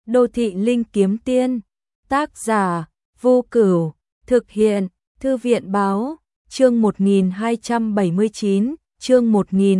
Đô thị linh kiếm tiên, tác giả, Vô Cửu, thực hiện, Thư viện báo, chương 1279, chương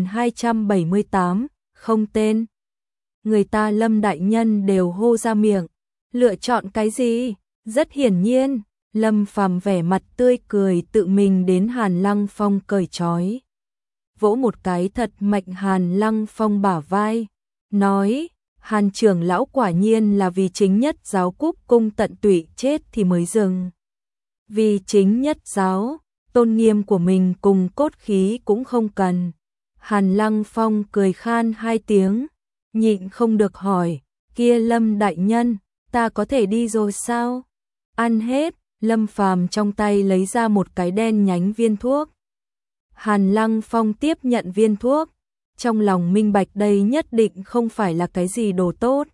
1278, không tên. Người ta Lâm đại nhân đều hô ra miệng, lựa chọn cái gì? Rất hiển nhiên, Lâm Phàm vẻ mặt tươi cười tự mình đến Hàn Lăng Phong cởi trói. Vỗ một cái thật mạnh Hàn Lăng Phong bả vai, nói, Hàn trưởng lão quả nhiên là vì chính nhất giáo cúc cung tận tụy chết thì mới dừng. Vì chính nhất giáo, tôn nghiêm của mình cùng cốt khí cũng không cần. Hàn Lăng Phong cười khan hai tiếng, nhịn không được hỏi, kia Lâm đại nhân, ta có thể đi rồi sao? Ăn hết, Lâm Phàm trong tay lấy ra một cái đen nhánh viên thuốc. Hàn Lăng Phong tiếp nhận viên thuốc, trong lòng minh bạch đây nhất định không phải là cái gì đồ tốt.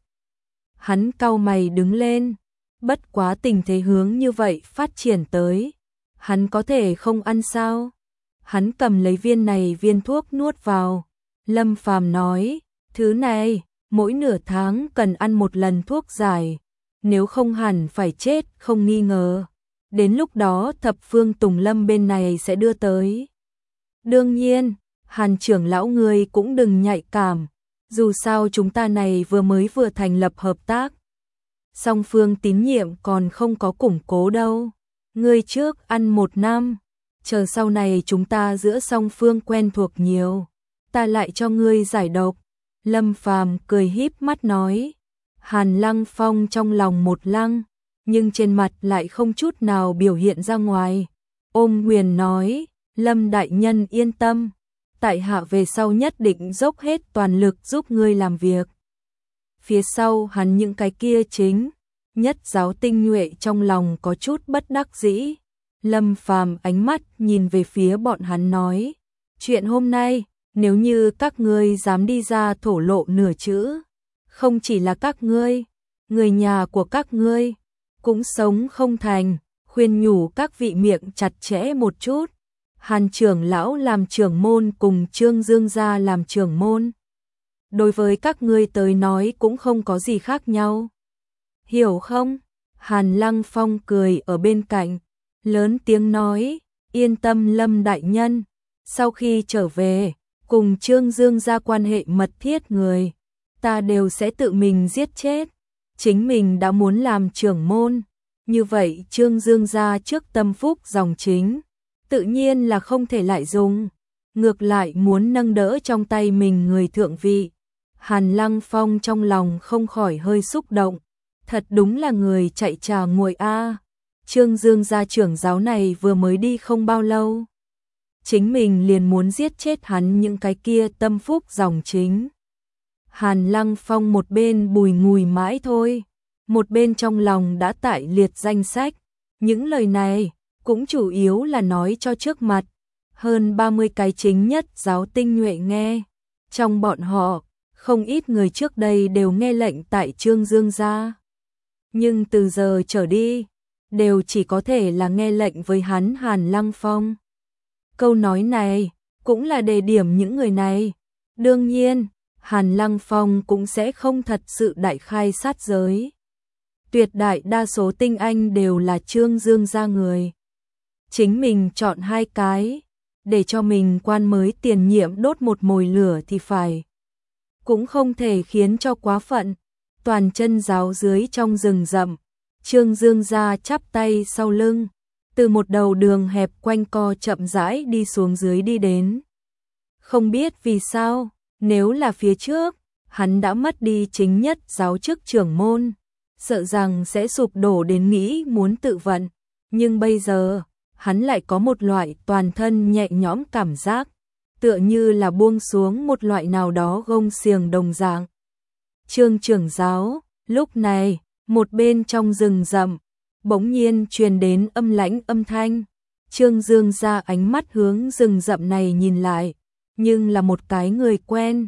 Hắn cau mày đứng lên, bất quá tình thế hướng như vậy phát triển tới, hắn có thể không ăn sao? Hắn cầm lấy viên thuốc nuốt vào. Lâm Phàm nói, thứ này, mỗi nửa tháng cần ăn một lần thuốc giải, nếu không hẳn phải chết không nghi ngờ. Đến lúc đó thập phương Tùng Lâm bên này sẽ đưa tới. Đương nhiên, Hàn trưởng lão người cũng đừng nhạy cảm, dù sao chúng ta này vừa thành lập hợp tác. Song phương tín nhiệm còn không có củng cố đâu. Ngươi trước ăn 1 năm, chờ sau này chúng ta giữa song phương quen thuộc nhiều, ta lại cho ngươi giải độc. Lâm Phàm cười híp mắt nói. Hàn Lăng Phong trong lòng một lăng, nhưng trên mặt lại không chút nào biểu hiện ra ngoài. Ôm Huyền nói, Lâm đại nhân yên tâm, tại hạ về sau nhất định dốc hết toàn lực giúp ngươi làm việc. Phía sau hắn những cái kia chính nhất giáo tinh nhuệ trong lòng có chút bất đắc dĩ. Lâm Phàm ánh mắt nhìn về phía bọn hắn nói, chuyện hôm nay, nếu như các ngươi dám đi ra thổ lộ nửa chữ, không chỉ là các ngươi, người nhà của các ngươi cũng sống không thành, khuyên nhủ các vị miệng chặt chẽ một chút. Hàn trưởng lão làm trưởng môn cùng Trương Dương gia làm trưởng môn, đối với các ngươi tới nói cũng không có gì khác nhau. Hiểu không? Hàn Lăng Phong cười ở bên cạnh, lớn tiếng nói, yên tâm Lâm đại nhân, sau khi trở về, cùng Trương Dương gia quan hệ mật thiết người, ta đều sẽ tự mình giết chết. Chính mình đã muốn làm trưởng môn, như vậy Trương Dương gia trước tâm phúc dòng chính, tự nhiên là không thể lại dùng, ngược lại muốn nâng đỡ trong tay mình người thượng vị. Hàn Lăng Phong trong lòng không khỏi hơi xúc động, thật đúng là người chạy trà nguội a. Trương Dương gia trưởng giáo này vừa mới đi không bao lâu, chính mình liền muốn giết chết hắn những cái kia tâm phúc dòng chính. Hàn Lăng Phong một bên bùi ngùi mãi thôi, một bên trong lòng đã tải liệt danh sách. Những lời này cũng chủ yếu là nói cho trước mặt hơn 30 cái chính nhất giáo tinh nhuệ nghe. Trong bọn họ, không ít người trước đây đều nghe lệnh tại Trương Dương gia, nhưng từ giờ trở đi, đều chỉ có thể là nghe lệnh với hắn Hàn Lăng Phong. Câu nói này cũng là đề điểm những người này. Đương nhiên, Hàn Lăng Phong cũng sẽ không thật sự đại khai sát giới. Tuyệt đại đa số tinh anh đều là Trương Dương gia người. Chính mình chọn 2 cái, để cho mình quan mới tiền nhiệm đốt một mồi lửa thì phải. Cũng không thể khiến cho quá phận. Toàn chân giáo dưới trong rừng rậm, Trương Dương gia chắp tay sau lưng, từ một đầu đường hẹp quanh co chậm rãi đi xuống dưới đi đến. Không biết vì sao, nếu là phía trước, hắn đã mất đi chính nhất giáo chức trưởng môn, sợ rằng sẽ sụp đổ đến nghĩ muốn tự vận, nhưng bây giờ, hắn lại có một loại toàn thân nhẹ nhõm cảm giác, tựa như là buông xuống một loại nào đó gông xiềng đồng dạng. Trương trưởng giáo, lúc này, một bên trong rừng rậm, bỗng nhiên truyền đến âm lãnh âm thanh. Trương Dương gia ánh mắt hướng rừng rậm này nhìn lại, nhưng là một cái người quen.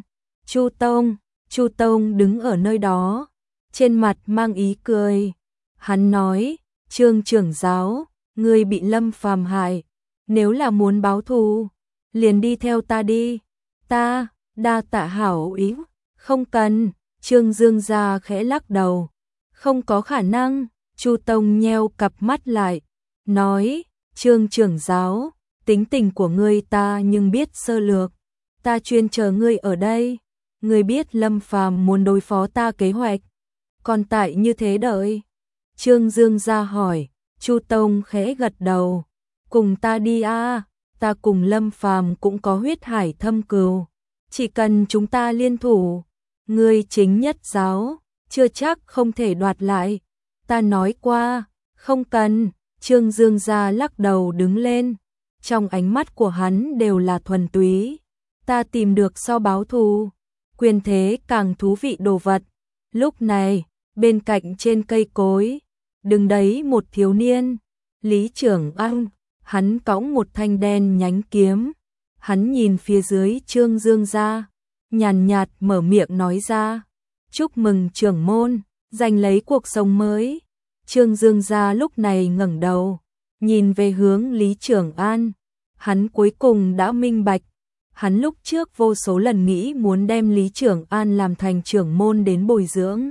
Chu Tông đứng ở nơi đó, trên mặt mang ý cười. Hắn nói, Trương trưởng giáo, ngươi bị Lâm Phàm hại, nếu là muốn báo thù, liền đi theo ta đi. Ta, đa tạ hảo ý, không cần. Trương Dương gia khẽ lắc đầu, Không có khả năng, Chu Tông nheo cặp mắt lại, nói, Trương trưởng giáo, tính tình của ngươi ta nhưng biết sơ lược, ta chuyên chờ ngươi ở đây, ngươi biết Lâm Phàm muốn đối phó ta kế hoạch, còn tại như thế đợi. Trương Dương ra hỏi, Chu Tông khẽ gật đầu, cùng ta đi a, ta cùng Lâm Phàm cũng có huyết hải thâm cừu, chỉ cần chúng ta liên thủ, ngươi chính nhất giáo, chưa chắc không thể đoạt lại. Ta nói qua, không cần. Trương Dương gia lắc đầu đứng lên, trong ánh mắt của hắn đều là thuần túy. Ta tìm được so báo thù, quyền thế càng thú vị đồ vật. Lúc này, bên cạnh trên cây cối, đứng đấy một thiếu niên, Lý Trưởng An, hắn cõng một thanh đen nhánh kiếm. Hắn nhìn phía dưới Trương Dương gia, nhàn nhạt mở miệng nói ra, chúc mừng trưởng môn, giành lấy cuộc sống mới. Trương Dương gia lúc này ngẩng đầu, nhìn về hướng Lý Trưởng An, hắn cuối cùng đã minh bạch, hắn lúc trước vô số lần nghĩ muốn đem Lý Trưởng An làm thành trưởng môn đến bồi dưỡng.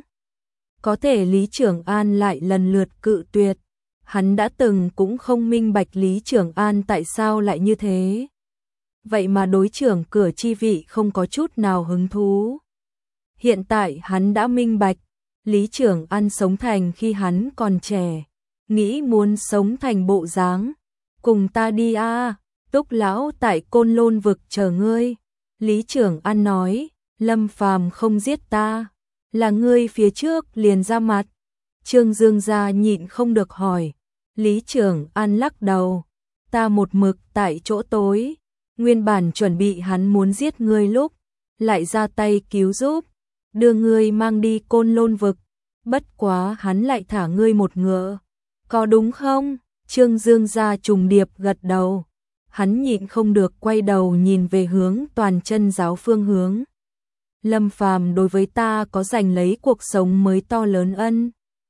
Có thể Lý Trưởng An lại lần lượt cự tuyệt, hắn đã từng cũng không minh bạch Lý Trưởng An tại sao lại như thế. Vậy mà đối trưởng cửa chi vị không có chút nào hứng thú. Hiện tại hắn đã minh bạch, Lý Trưởng An sống thành khi hắn còn trẻ, nghĩ muốn sống thành bộ dáng. Cùng ta đi a, Túc lão tại Côn Lôn vực chờ ngươi. Lý Trưởng An nói, Lâm Phàm không giết ta, là ngươi phía trước liền ra mặt. Trương Dương gia nhịn không được hỏi, Lý Trưởng An lắc đầu, ta một mực tại chỗ tối, nguyên bản chuẩn bị hắn muốn giết ngươi lúc, lại ra tay cứu giúp, đưa ngươi mang đi Côn Lôn vực, bất quá hắn lại thả ngươi một ngựa, có đúng không? Trương Dương gia trùng điệp gật đầu, hắn nhịn không được quay đầu nhìn về hướng Toàn Chân giáo phương hướng. Lâm Phàm đối với ta có giành lấy cuộc sống mới to lớn ân.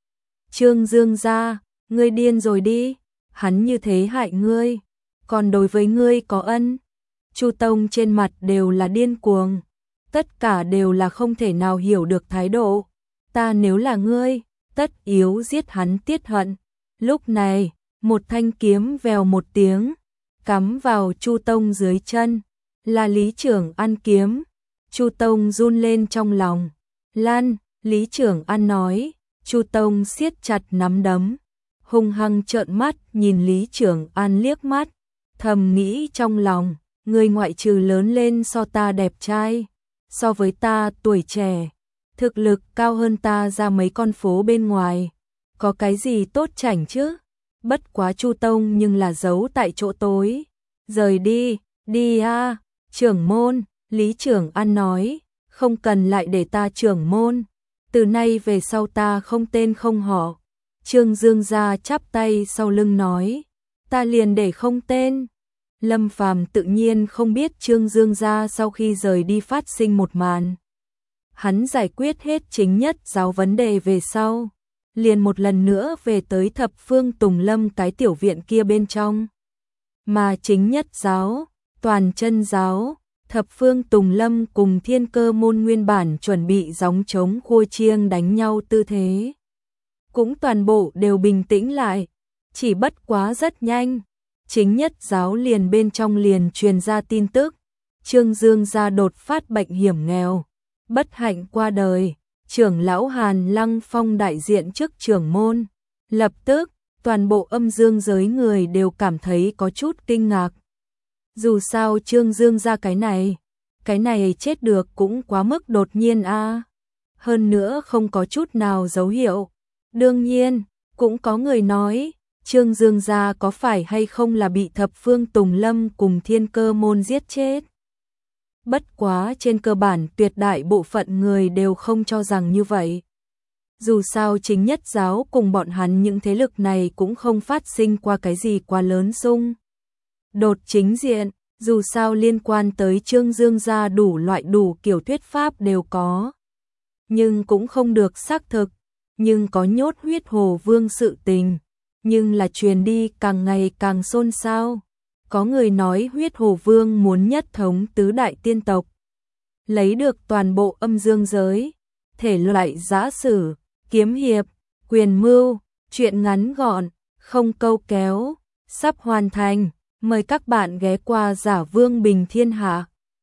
Trương Dương gia, ngươi điên rồi đi, hắn như thế hại ngươi, còn đối với ngươi có ân. Chu Tông trên mặt đều là điên cuồng, tất cả đều là không thể nào hiểu được thái độ. Ta nếu là ngươi, tất yếu giết hắn tiết hận. Lúc này, một thanh kiếm vèo một tiếng, cắm vào Chu Tông dưới chân, là Lý Trưởng An kiếm. Chu Tông run lên trong lòng. Lan, Lý Trưởng An nói. Chu Tông siết chặt nắm đấm, hung hăng trợn mắt nhìn Lý Trưởng An liếc mắt, thầm nghĩ trong lòng, người ngoại trừ lớn lên so ta đẹp trai, so với ta tuổi trẻ, thực lực cao hơn ta ra mấy con phố bên ngoài, có cái gì tốt chảnh chứ? Bất quá Chu Tông nhưng là giấu tại chỗ tối. Rời đi, đi a, trưởng môn. Lý Trưởng An nói, không cần lại để ta trưởng môn, từ nay về sau ta không tên không họ. Trương Dương gia chắp tay sau lưng nói, ta liền để không tên. Lâm Phàm tự nhiên không biết Trương Dương gia sau khi rời đi phát sinh một màn. Hắn giải quyết hết chính nhất giáo vấn đề về sau, liền một lần nữa về tới Thập Phương Tùng Lâm cái tiểu viện kia bên trong. Mà chính nhất giáo, Toàn Chân giáo, Thập Phương Tùng Lâm cùng Thiên Cơ môn nguyên bản chuẩn bị gióng trống khua chiêng đánh nhau tư thế, cũng toàn bộ đều bình tĩnh lại, chỉ bất quá rất nhanh, chính nhất giáo liền bên trong liền truyền ra tin tức, Trương Dương gia đột phát bệnh hiểm nghèo, bất hạnh qua đời, trưởng lão Hàn Lăng Phong đại diện trước trưởng môn, lập tức, toàn bộ âm dương giới người đều cảm thấy có chút kinh ngạc. Dù sao Trương Dương gia cái này chết được cũng quá mức đột nhiên a. Hơn nữa không có chút nào dấu hiệu. Đương nhiên, cũng có người nói, Trương Dương gia có phải hay không là bị Thập Phương Tùng Lâm cùng Thiên Cơ môn giết chết. Bất quá trên cơ bản tuyệt đại bộ phận người đều không cho rằng như vậy. Dù sao chính nhất giáo cùng bọn hắn những thế lực này cũng không phát sinh qua cái gì quá lớn xung đột chính diện, dù sao liên quan tới Trương Dương gia đủ loại đủ kiểu thuyết pháp đều có. Nhưng cũng không được xác thực, nhưng có nhốt huyết hồ vương sự tình, nhưng là truyền đi càng ngày càng xôn xao. Có người nói huyết hồ vương muốn nhất thống tứ đại tiên tộc, lấy được toàn bộ âm dương giới, thể loại giã sử, kiếm hiệp, Quyền mưu, chuyện ngắn gọn, không câu kéo, sắp hoàn thành. Mời các bạn ghé qua Giả Vương Bình Thiên Hạ.